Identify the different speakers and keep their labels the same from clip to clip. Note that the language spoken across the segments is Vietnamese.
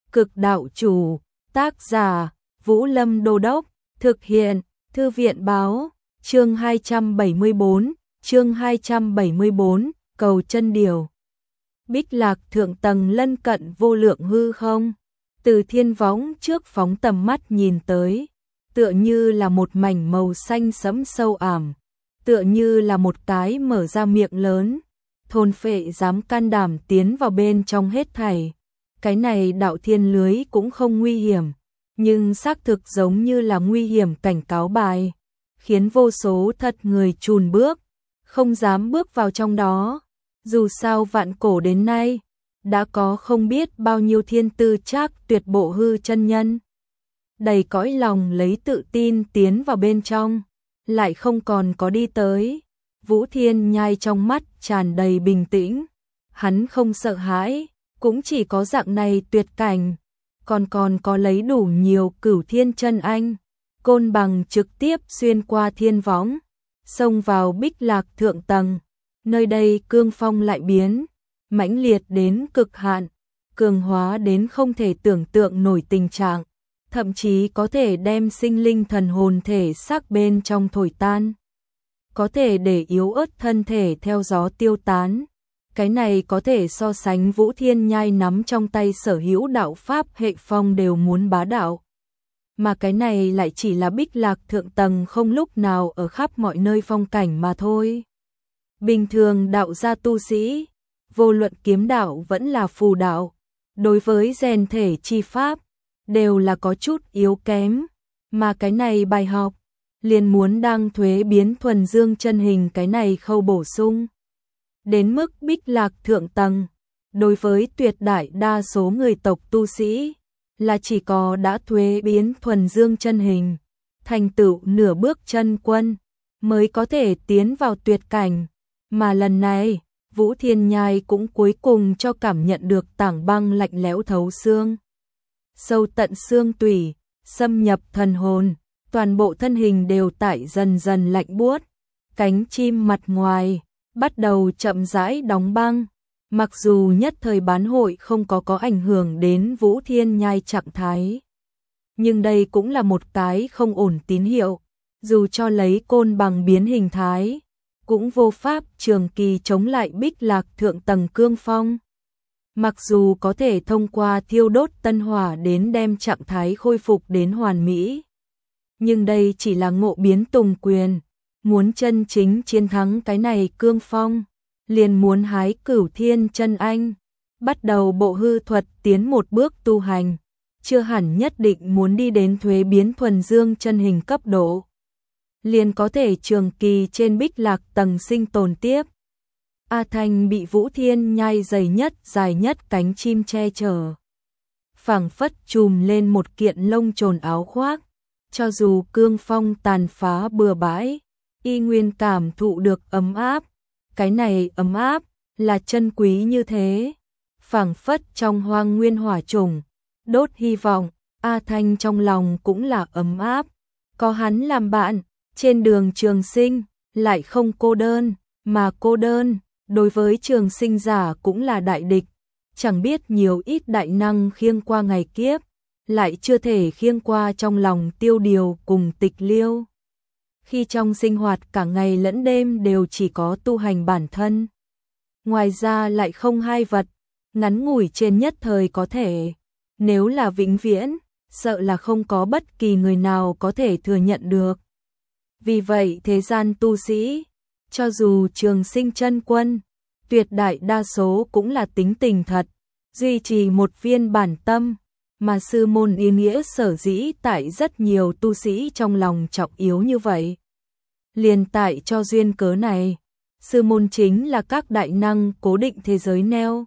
Speaker 1: Cực đạo chủ, tác giả, Vũ Lâm Đô Đốc, thực hiện, Thư viện báo, chương 274, cầu chân điều. Bích Lạc thượng tầng lân cận vô lượng hư không, từ thiên võng trước phóng tầm mắt nhìn tới, tựa như là một mảnh màu xanh sẫm sâu ảm, tựa như là một cái mở ra miệng lớn, thôn phệ dám can đảm tiến vào bên trong hết thảy. Cái này đạo thiên lưới cũng không nguy hiểm, nhưng xác thực giống như là nguy hiểm cảnh cáo bài, khiến vô số thật người chùn bước, không dám bước vào trong đó. Dù sao vạn cổ đến nay, đã có không biết bao nhiêu thiên tư trác tuyệt bộ hư chân nhân, đầy cõi lòng lấy tự tin tiến vào bên trong, lại không còn có đi tới. Vũ Thiên Nhai trong mắt tràn đầy bình tĩnh, hắn không sợ hãi, cũng chỉ có dạng này tuyệt cảnh, còn có lấy đủ nhiều cửu thiên chân anh, côn bằng trực tiếp xuyên qua thiên võng, xông vào Bích Lạc thượng tầng. Nơi đây cương phong lại biến, mãnh liệt đến cực hạn, cường hóa đến không thể tưởng tượng nổi tình trạng, thậm chí có thể đem sinh linh thần hồn thể xác bên trong thổi tan, có thể để yếu ớt thân thể theo gió tiêu tán. Cái này có thể so sánh Vũ Thiên Nhai nắm trong tay sở hữu đạo pháp hệ phong đều muốn bá đạo. Mà cái này lại chỉ là Bích Lạc thượng tầng không lúc nào ở khắp mọi nơi phong cảnh mà thôi. Bình thường đạo gia tu sĩ, vô luận kiếm đạo vẫn là phù đạo, đối với rèn thể chi pháp, đều là có chút yếu kém, mà cái này bài học, liền muốn đăng thuế biến thuần dương chân hình cái này khâu bổ sung. Đến mức Bích Lạc thượng tầng, đối với tuyệt đại đa số người tộc tu sĩ, là chỉ có đã thuế biến thuần dương chân hình, thành tựu nửa bước chân quân, mới có thể tiến vào tuyệt cảnh. Mà lần này, Vũ Thiên Nhai cũng cuối cùng cho cảm nhận được tảng băng lạnh lẽo thấu xương, sâu tận xương tủy, xâm nhập thần hồn, toàn bộ thân hình đều tại dần dần lạnh buốt, cánh chim mặt ngoài bắt đầu chậm rãi đóng băng. Mặc dù nhất thời bán hội không có ảnh hưởng đến Vũ Thiên Nhai trạng thái, nhưng đây cũng là một cái không ổn tín hiệu, dù cho lấy côn bằng biến hình thái, cũng vô pháp trường kỳ chống lại Bích Lạc thượng tầng cương phong. Mặc dù có thể thông qua thiêu đốt tân hỏa đến đem trạng thái khôi phục đến hoàn mỹ, nhưng đây chỉ là ngộ biến tùng quyền, muốn chân chính chiến thắng cái này cương phong, liền muốn hái cửu thiên chân anh, bắt đầu bộ hư thuật tiến một bước tu hành, chưa hẳn nhất định muốn đi đến thuế biến thuần dương chân hình cấp độ, liền có thể trường kỳ trên Bích Lạc tầng sinh tồn tiếp. A Thanh bị Vũ Thiên Nhai dày nhất dài nhất cánh chim che chở, phảng phất trùm lên một kiện lông trồn áo khoác, cho dù cương phong tàn phá bừa bãi, y nguyên cảm thụ được ấm áp. Cái này ấm áp là chân quý như thế, phảng phất trong hoang nguyên hỏa trùng, đốt hy vọng. A Thanh trong lòng cũng là ấm áp, có hắn làm bạn, trên đường trường sinh, lại không cô đơn, mà cô đơn, đối với trường sinh giả cũng là đại địch, chẳng biết nhiều ít đại năng khiêng qua ngày kiếp, lại chưa thể khiêng qua trong lòng tiêu điều cùng tịch liêu. Khi trong sinh hoạt cả ngày lẫn đêm đều chỉ có tu hành bản thân, ngoài ra lại không hai vật, ngắn ngủi trên nhất thời có thể, nếu là vĩnh viễn, sợ là không có bất kỳ người nào có thể thừa nhận được. Vì vậy thế gian tu sĩ, cho dù trường sinh chân quân, tuyệt đại đa số cũng là tính tình thật, duy trì một viên bản tâm, mà sư môn ý nghĩa sở dĩ tại rất nhiều tu sĩ trong lòng trọng yếu như vậy. Liền tại cho duyên cớ này, sư môn chính là các đại năng cố định thế giới neo.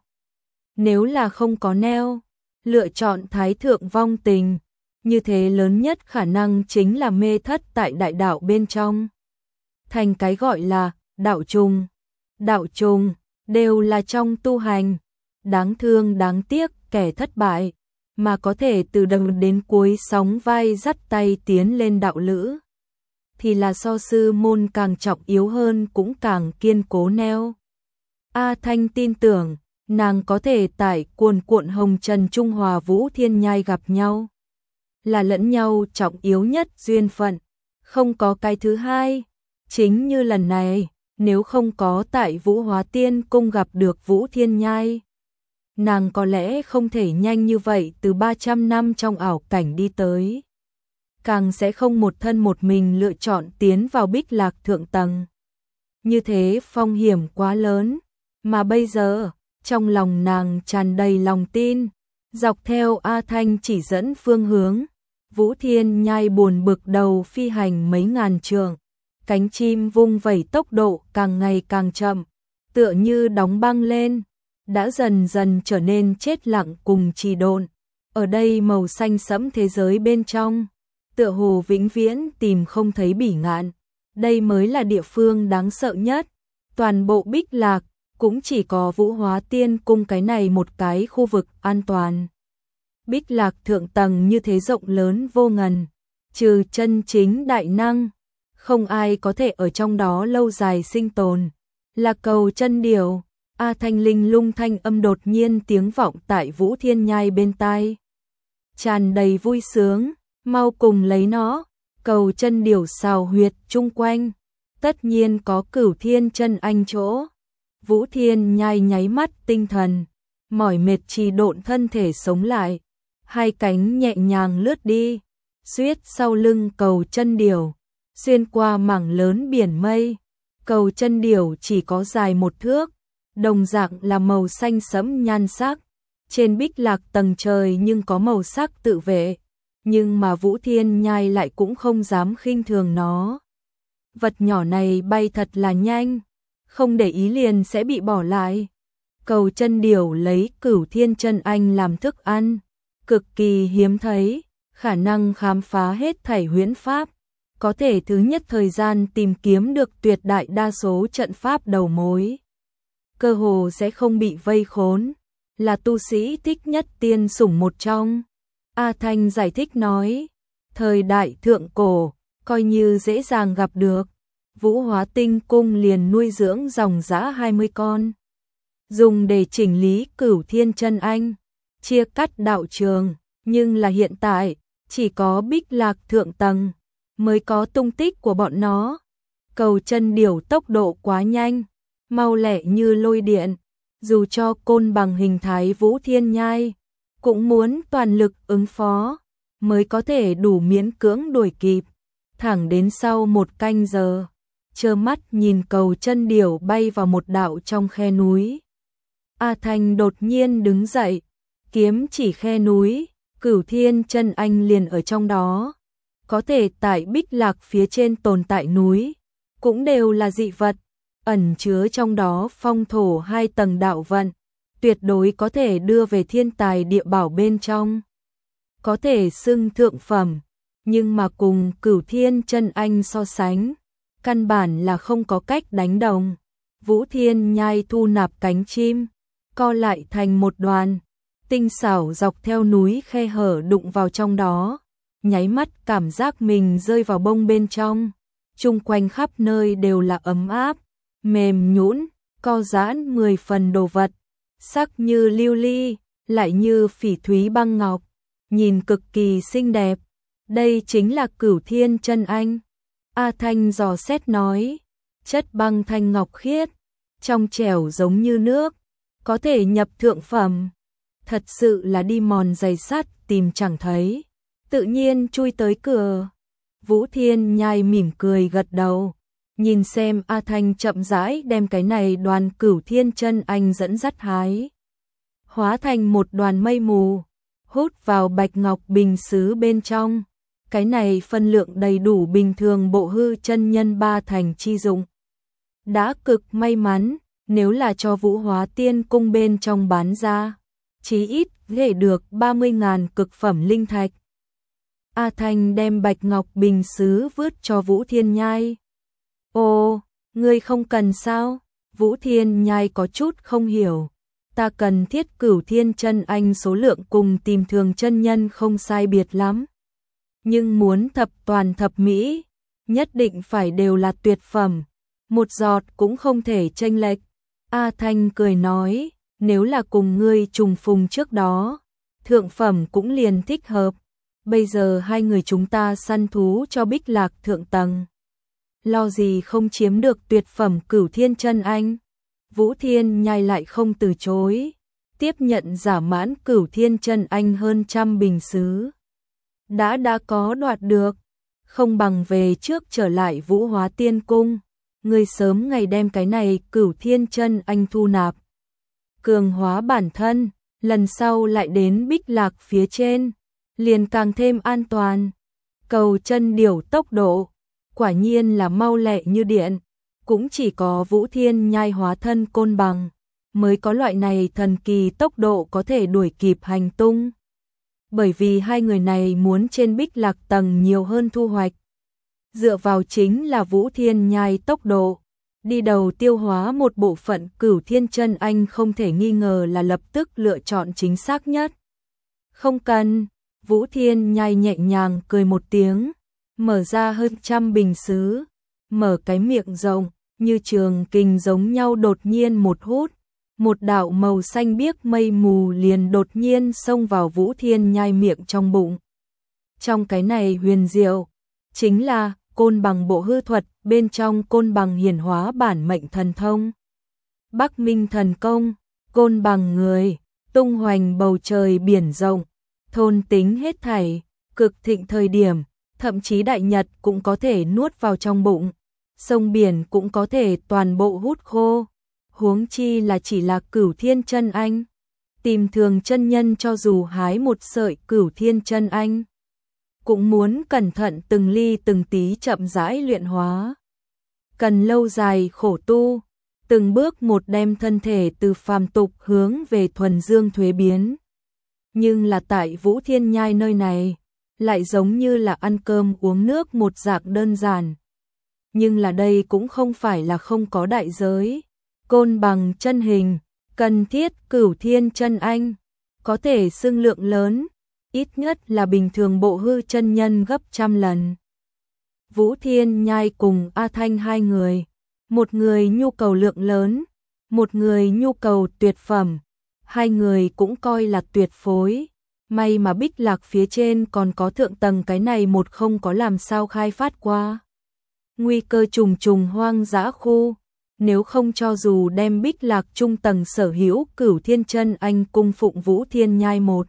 Speaker 1: Nếu là không có neo, lựa chọn thái thượng vong tình, như thế lớn nhất khả năng chính là mê thất tại đại đạo bên trong. Thành cái gọi là đạo trùng. Đạo trùng đều là trong tu hành, đáng thương đáng tiếc kẻ thất bại, mà có thể từ đầu đến cuối sóng vai dắt tay tiến lên đạo lữ, thì là so sư môn càng trọng yếu hơn cũng càng kiên cố neo. A Thanh tin tưởng, nàng có thể tại cuồn cuộn hồng trần Trung Hòa Vũ Thiên Nhai gặp nhau. Là lẫn nhau trọng yếu nhất duyên phận, không có cái thứ hai. Chính như lần này, nếu không có tại Vũ Hóa Tiên Cung gặp được Vũ Thiên Nhai, nàng có lẽ không thể nhanh như vậy từ 300 năm trong ảo cảnh đi tới. Càng sẽ không một thân một mình lựa chọn tiến vào Bích Lạc thượng tầng. Như thế phong hiểm quá lớn, mà bây giờ, trong lòng nàng tràn đầy lòng tin, dọc theo A Thanh chỉ dẫn phương hướng, Vũ Thiên Nhai buồn bực đầu phi hành mấy ngàn trượng, cánh chim vung vẩy tốc độ càng ngày càng chậm, tựa như đóng băng lên, đã dần dần trở nên chết lặng cùng trì độn. Ở đây màu xanh sẫm thế giới bên trong, tựa hồ vĩnh viễn tìm không thấy bỉ ngạn, đây mới là địa phương đáng sợ nhất. Toàn bộ Bích Lạc cũng chỉ có Vũ Hóa Tiên Cung cái này một cái khu vực an toàn. Bích Lạc thượng tầng như thế rộng lớn vô ngần, trừ chân chính đại năng, không ai có thể ở trong đó lâu dài sinh tồn. Là cầu chân điều, A Thanh linh lung thanh âm đột nhiên tiếng vọng tại Vũ Thiên Nhai bên tai. Tràn đầy vui sướng, mau cùng lấy nó, cầu chân điều xào huyệt chung quanh, tất nhiên có Cửu Thiên chân anh chỗ. Vũ Thiên Nhai nháy mắt tinh thần, mỏi mệt trì độn thân thể sống lại, hai cánh nhẹ nhàng lướt đi, suýt sau lưng cầu chân điều, xuyên qua mảng lớn biển mây. Cầu chân điều chỉ có dài 1 thước, đồng dạng là màu xanh sẫm nhan sắc, trên Bích Lạc tầng trời nhưng có màu sắc tự vệ, nhưng mà Vũ Thiên Nhai lại cũng không dám khinh thường nó. Vật nhỏ này bay thật là nhanh, không để ý liền sẽ bị bỏ lại. Cầu chân điều lấy Cửu Thiên chân anh làm thức ăn, cực kỳ hiếm thấy, khả năng khám phá hết thảy huyễn pháp, có thể thứ nhất thời gian tìm kiếm được tuyệt đại đa số trận pháp đầu mối. Cơ hồ sẽ không bị vây khốn, là tu sĩ thích nhất tiên sủng một trong. A Thanh giải thích nói, thời đại thượng cổ, coi như dễ dàng gặp được, Vũ Hóa Tinh Cung liền nuôi dưỡng dòng dã 20 con. Dùng để chỉnh lý Cửu Thiên chân anh, chia cắt đạo trường, nhưng là hiện tại, chỉ có Bích Lạc thượng tầng mới có tung tích của bọn nó. Cầu chân điều tốc độ quá nhanh, mau lẹ như lôi điện, dù cho côn bằng hình thái Vũ Thiên Nhai, cũng muốn toàn lực ứng phó, mới có thể đủ miễn cưỡng đuổi kịp. Thẳng đến sau 1 canh giờ, trơ mắt nhìn cầu chân điều bay vào một đạo trong khe núi. A Thanh đột nhiên đứng dậy, kiếm chỉ khe núi, Cửu Thiên chân anh liền ở trong đó. Có thể tại Bích Lạc phía trên tồn tại núi, cũng đều là dị vật, ẩn chứa trong đó phong thổ 2 tầng đạo vận, tuyệt đối có thể đưa về thiên tài địa bảo bên trong. Có thể xưng thượng phẩm, nhưng mà cùng Cửu Thiên chân anh so sánh, căn bản là không có cách đánh đồng. Vũ Thiên Nhai thu nạp cánh chim, co lại thành một đoàn, tinh xảo dọc theo núi khe hở đụng vào trong đó, nháy mắt cảm giác mình rơi vào bông bên trong, chung quanh khắp nơi đều là ấm áp, mềm nhũn, co giãn 10 phần đồ vật, sắc như lưu ly, lại như phỉ thúy băng ngọc, nhìn cực kỳ xinh đẹp. Đây chính là Cửu Thiên chân anh. A Thanh dò xét nói, chất băng thanh ngọc khiết, trong trẻo giống như nước, có thể nhập thượng phẩm. Thật sự là đi mòn giày sắt tìm chẳng thấy, tự nhiên chui tới cửa. Vũ Thiên Nhai mỉm cười gật đầu, nhìn xem A Thanh chậm rãi đem cái này đoàn Cửu Thiên chân anh dẫn dắt hái, hóa thành một đoàn mây mù, hút vào bạch ngọc bình sứ bên trong. Cái này phân lượng đầy đủ bình thường bộ hư chân nhân 3 thành chi dụng. Đã cực may mắn, nếu là cho Vũ Hóa Tiên Cung bên trong bán ra, chí ít thể được 30.000 cực phẩm linh thạch. A Thanh đem bạch ngọc bình sứ vứt cho Vũ Thiên Nhai. Ồ, ngươi không cần sao? Vũ Thiên Nhai có chút không hiểu. Ta cần thiết Cửu Thiên chân anh số lượng cùng tìm thường chân nhân không sai biệt lắm. Nhưng muốn thập toàn thập mỹ, nhất định phải đều là tuyệt phẩm, một giọt cũng không thể chênh lệch. A Thanh cười nói, nếu là cùng ngươi trùng phùng trước đó, thượng phẩm cũng liền thích hợp. Bây giờ hai người chúng ta săn thú cho Bích Lạc thượng tầng, lo gì không chiếm được tuyệt phẩm Cửu Thiên Chân Anh. Vũ Thiên Nhai lại không từ chối, tiếp nhận giả mãn Cửu Thiên Chân Anh hơn 100 bình sứ. Đã có đoạt được, không bằng về trước trở lại Vũ Hóa Tiên Cung, ngươi sớm ngày đem cái này Cửu Thiên Chân Anh thu nạp, cường hóa bản thân, lần sau lại đến Bích Lạc phía trên, liền càng thêm an toàn. Cầu chân điểu tốc độ, quả nhiên là mau lẹ như điện, cũng chỉ có Vũ Thiên Nhai hóa thân côn bằng, mới có loại này thần kỳ tốc độ có thể đuổi kịp hành tung. Bởi vì hai người này muốn trên Bích Lạc tầng nhiều hơn thu hoạch. Dựa vào chính là Vũ Thiên Nhai tốc độ, đi đầu tiêu hóa một bộ phận Cửu Thiên Chân Anh không thể nghi ngờ là lập tức lựa chọn chính xác nhất. Không cần, Vũ Thiên Nhai nhẹ nhàng cười một tiếng, mở ra hơn 100 bình sứ, mở cái miệng rộng, như trường kình giống nhau đột nhiên một hút, một đạo màu xanh biếc mây mù liền đột nhiên xông vào Vũ Thiên Nhai miệng trong bụng. Trong cái này huyền diệu, chính là côn bằng bộ hư thuật, bên trong côn bằng hiển hóa bản mệnh thần thông. Bắc Minh thần công, côn bằng người, tung hoành bầu trời biển rộng, thôn tính hết thảy, cực thịnh thời điểm, thậm chí đại nhật cũng có thể nuốt vào trong bụng, sông biển cũng có thể toàn bộ hút khô, huống chi là chỉ là Cửu Thiên Chân Anh. Tìm thường chân nhân cho dù hái một sợi Cửu Thiên Chân Anh, cũng muốn cẩn thận từng ly từng tí chậm rãi luyện hóa. Cần lâu dài khổ tu, từng bước một đem thân thể từ phàm tục hướng về thuần dương thuế biến. Nhưng là tại Vũ Thiên Nhai nơi này, lại giống như là ăn cơm uống nước một dạng đơn giản. Nhưng là đây cũng không phải là không có đại giới. Côn bằng chân hình, cần thiết Cửu Thiên Chân Anh, có thể xưng lượng lớn, ít nhất là bình thường bộ hư chân nhân gấp 100 lần. Vũ Thiên Nhai cùng A Thanh hai người, một người nhu cầu lượng lớn, một người nhu cầu tuyệt phẩm, hai người cũng coi là tuyệt phối. May mà Bích Lạc phía trên còn có thượng tầng cái này một không có làm sao khai phát qua. Nguy cơ trùng trùng hoang dã khu, nếu không cho dù đem Bích Lạc trung tầng sở hữu Cửu Thiên Chân Anh cung phụng Vũ Thiên Nhai một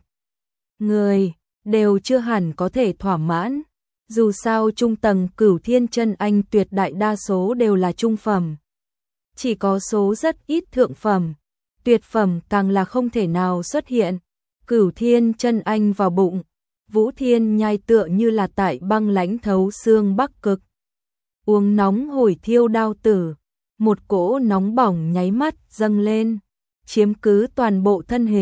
Speaker 1: người, đều chưa hẳn có thể thỏa mãn. Dù sao trung tầng Cửu Thiên Chân Anh tuyệt đại đa số đều là trung phẩm, chỉ có số rất ít thượng phẩm, tuyệt phẩm càng là không thể nào xuất hiện. Cửu Thiên Chân Anh vào bụng, Vũ Thiên Nhai tựa như là tại băng lãnh thấu xương Bắc Cực, uống nóng hổi thiêu đao tử, một cỗ nóng bỏng nháy mắt dâng lên, chiếm cứ toàn bộ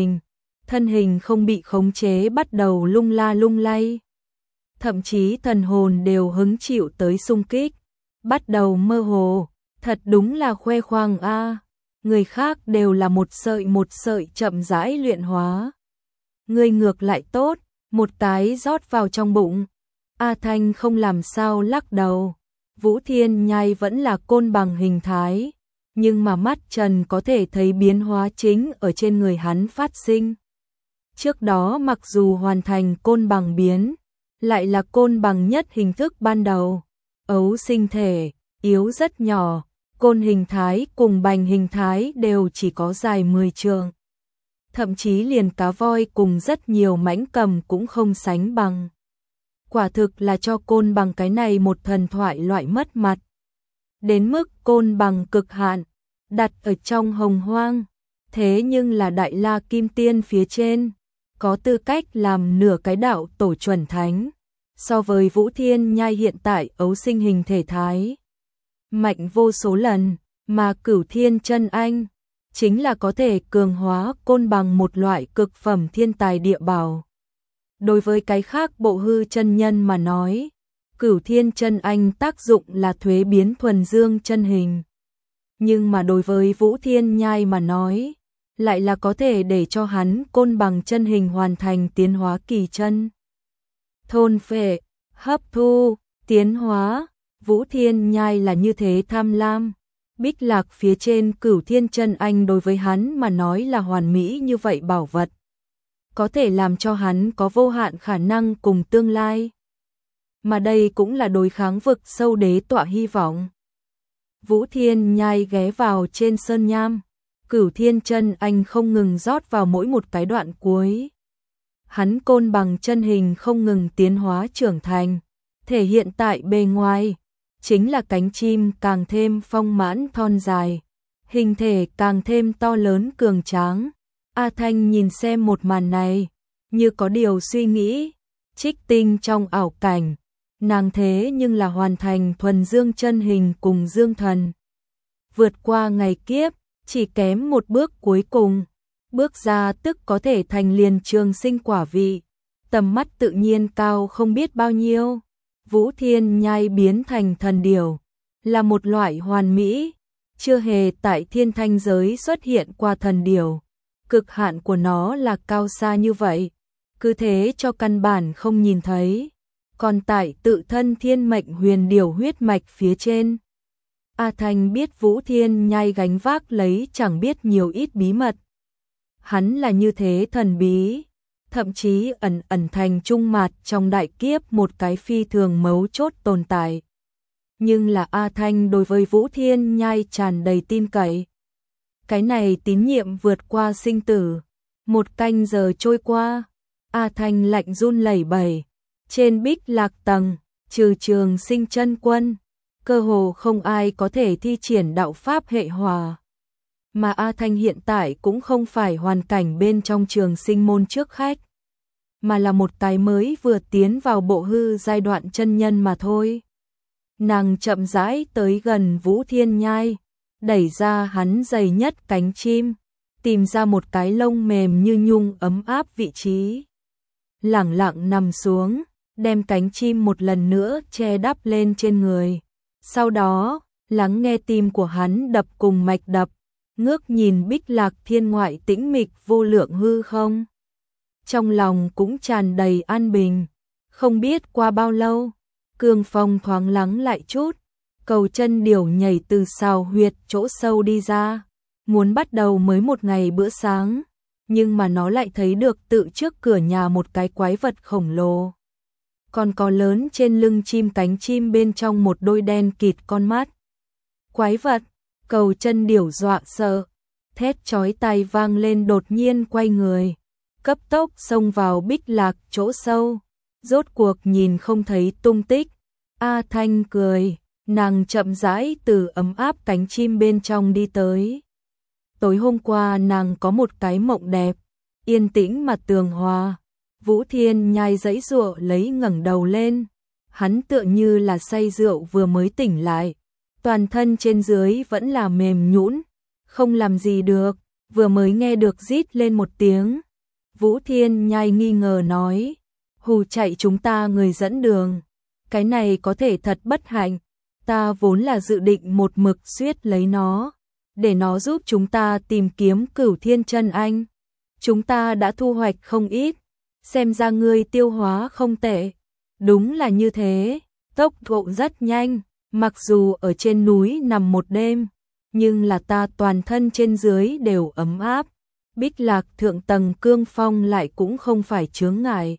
Speaker 1: thân hình không bị khống chế bắt đầu lung la lung lay. Thậm chí thần hồn đều hứng chịu tới xung kích, bắt đầu mơ hồ, thật đúng là khoe khoang a, người khác đều là một sợi chậm rãi luyện hóa. Người ngược lại tốt, một cái rót vào trong bụng. A Thanh không làm sao lắc đầu. Vũ Thiên Nhai vẫn là côn bằng hình thái, nhưng mà mắt Trần có thể thấy biến hóa chính ở trên người hắn phát sinh. Trước đó mặc dù hoàn thành côn bằng biến, lại là côn bằng nhất hình thức ban đầu, ấu sinh thể, yếu rất nhỏ, côn hình thái cùng bành hình thái đều chỉ có dài 10 trượng. Thậm chí liền cá voi cùng rất nhiều mãnh cầm cũng không sánh bằng. Quả thực là cho côn bằng cái này một thần thoại loại mất mặt. Đến mức côn bằng cực hạn, đặt ở trong hồng hoang, thế nhưng là Đại La Kim Tiên phía trên, có tư cách làm nửa cái đạo tổ chuẩn thánh. So với Vũ Thiên Nhai hiện tại ấu sinh hình thể thái, mạnh vô số lần, mà Cửu Thiên Chân Anh chính là có thể cường hóa côn bằng một loại cực phẩm thiên tài địa bảo. Đối với cái khác bộ hư chân nhân mà nói, Cửu Thiên Chân Anh tác dụng là thuế biến thuần dương chân hình. Nhưng mà đối với Vũ Thiên Nhai mà nói, lại là có thể để cho hắn côn bằng chân hình hoàn thành tiến hóa kỳ chân. Thôn phệ, hấp thu, tiến hóa, Vũ Thiên Nhai là như thế tham lam, Bích Lạc phía trên Cửu Thiên Chân Anh đối với hắn mà nói là hoàn mỹ như vậy bảo vật, có thể làm cho hắn có vô hạn khả năng cùng tương lai. Mà đây cũng là đối kháng vực sâu đế tọa hy vọng. Vũ Thiên Nhai ghé vào trên sơn nham, Cửu Thiên Chân Anh không ngừng rót vào mỗi một cái đoạn cuối. Hắn côn bằng chân hình không ngừng tiến hóa trưởng thành, thể hiện tại bề ngoài chính là cánh chim càng thêm phong mãn thon dài, hình thể càng thêm to lớn cường tráng. A Thanh nhìn xem một màn này, như có điều suy nghĩ, Trích Tinh trong ảo cảnh, nàng thế nhưng là hoàn thành thuần dương chân hình cùng dương thần. Vượt qua ngày kiếp, chỉ kém một bước cuối cùng, bước ra tức có thể thành liền trường sinh quả vị, tầm mắt tự nhiên cao không biết bao nhiêu. Vũ Thiên Nhai biến thành thần điểu, là một loại hoàn mỹ, chưa hề tại thiên thanh giới xuất hiện qua thần điểu. Cực hạn của nó là cao xa như vậy, cứ thế cho căn bản không nhìn thấy. Còn tại tự thân thiên mệnh huyền điểu huyết mạch phía trên, A Thanh biết Vũ Thiên Nhai gánh vác lấy chẳng biết nhiều ít bí mật. Hắn là như thế thần bí, thậm chí ẩn thành trung mạt trong đại kiếp một cái phi thường mấu chốt tồn tại. Nhưng là A Thanh đối với Vũ Thiên Nhai tràn đầy tin cậy. Cái này tín nhiệm vượt qua sinh tử. Một canh giờ trôi qua, A Thanh lạnh run lẩy bẩy. Trên Bích Lạc tầng, trừ Trường Sinh chân quân, cơ hồ không ai có thể thi triển đạo pháp hệ hòa. Mà A Thanh hiện tại cũng không phải hoàn cảnh bên trong Trường Sinh môn trước khách, mà là một cái mới vừa tiến vào bộ hư giai đoạn chân nhân mà thôi. Nàng chậm rãi tới gần Vũ Thiên Nhai, đẩy ra hắn dày nhất cánh chim, tìm ra một cái lông mềm như nhung ấm áp vị trí. Lẳng lặng nằm xuống, đem cánh chim một lần nữa che đắp lên trên người. Sau đó, lắng nghe tim của hắn đập cùng mạch đập, ngước nhìn Bích Lạc thiên ngoại tĩnh mịch vô lượng hư không. Trong lòng cũng tràn đầy an bình. Không biết qua bao lâu, cương phong thoáng lắng lại chút, Cầu Chân Điểu nhảy từ sào huyệt chỗ sâu đi ra, muốn bắt đầu mới một ngày bữa sáng, nhưng mà nó lại thấy được tự trước cửa nhà một cái quái vật khổng lồ. Còn có lớn trên lưng chim cánh chim bên trong một đôi đen kịt con mắt. Quái vật, Cầu Chân Điểu dọa sợ, thét chói tai vang lên đột nhiên quay người, cấp tốc xông vào Bích Lạc chỗ sâu, rốt cuộc nhìn không thấy tung tích. A Thanh cười, nàng chậm rãi từ ấm áp cánh chim bên trong đi tới. Tối hôm qua nàng có một cái mộng đẹp, yên tĩnh mà tường hòa. Vũ Thiên Nhai giãy giụa lấy ngẩng đầu lên, hắn tựa như là say rượu vừa mới tỉnh lại, toàn thân trên dưới vẫn là mềm nhũn, không làm gì được, vừa mới nghe được rít lên một tiếng. Vũ Thiên Nhai nghi ngờ nói, hù chạy chúng ta người dẫn đường, cái này có thể thật bất hạnh, ta vốn là dự định một mực suýt lấy nó, để nó giúp chúng ta tìm kiếm Cửu Thiên Chân Anh. Chúng ta đã thu hoạch không ít, xem ra ngươi tiêu hóa không tệ. Đúng là như thế, tốc độ rất nhanh, mặc dù ở trên núi nằm một đêm, nhưng là ta toàn thân trên dưới đều ấm áp. Bích Lạc thượng tầng cương phong lại cũng không phải chướng ngại.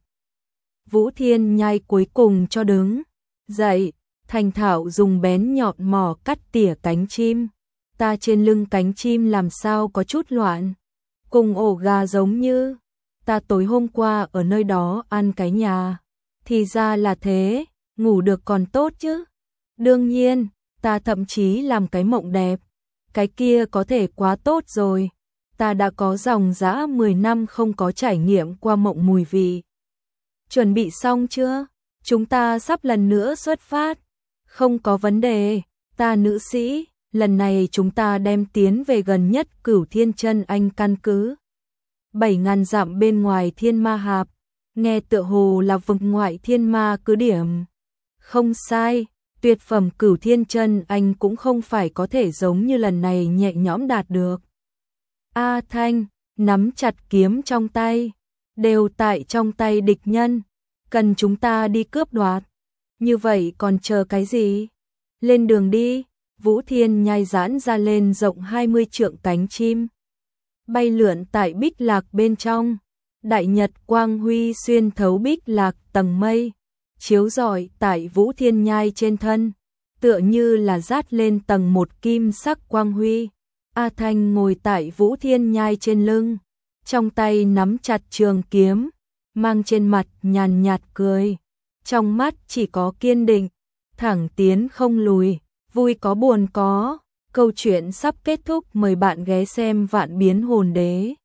Speaker 1: Vũ Thiên Nhai cuối cùng cho đứng dậy, thành thạo dùng bén nhọn mỏ cắt tỉa cánh chim. Ta trên lưng cánh chim làm sao có chút loạn, cùng ổ gà giống như. Ta tối hôm qua ở nơi đó ăn cái nhà. Thì ra là thế, ngủ được còn tốt chứ. Đương nhiên, ta thậm chí làm cái mộng đẹp. Cái kia có thể quá tốt rồi. Ta đã có dòng dã 10 năm không có trải nghiệm qua mộng mùi vị. Chuẩn bị xong chưa? Chúng ta sắp lần nữa xuất phát. Không có vấn đề, ta nữ sĩ, lần này chúng ta đem tiến về gần nhất Cửu Thiên Chân Anh căn cứ. 7.000 dặm bên ngoài Thiên Ma Hạp, nghe tựa hồ là vực ngoại Thiên Ma cứ điểm. Không sai, tuyệt phẩm Cửu Thiên Chân Anh cũng không phải có thể giống như lần này nhẹ nhõm đạt được. A Thanh, nắm chặt kiếm trong tay, đều tại trong tay địch nhân, cần chúng ta đi cướp đoạt. Như vậy còn chờ cái gì? Lên đường đi. Vũ Thiên Nhai giãn ra lên rộng 20 trượng, cánh chim bay lượn tại bích lạc bên trong. Đại nhật quang huy xuyên thấu bích lạc tầng mây, chiếu rọi tại Vũ Thiên Nhai trên thân, tựa như là dát lên tầng một kim sắc quang huy. A Thanh ngồi tại Vũ Thiên Nhai trên lưng, trong tay nắm chặt trường kiếm, mang trên mặt nhàn nhạt cười, trong mắt chỉ có kiên định, thẳng tiến không lùi. Vui có buồn có, câu chuyện sắp kết thúc, mời bạn ghé xem Vạn Biến Hồn Đế.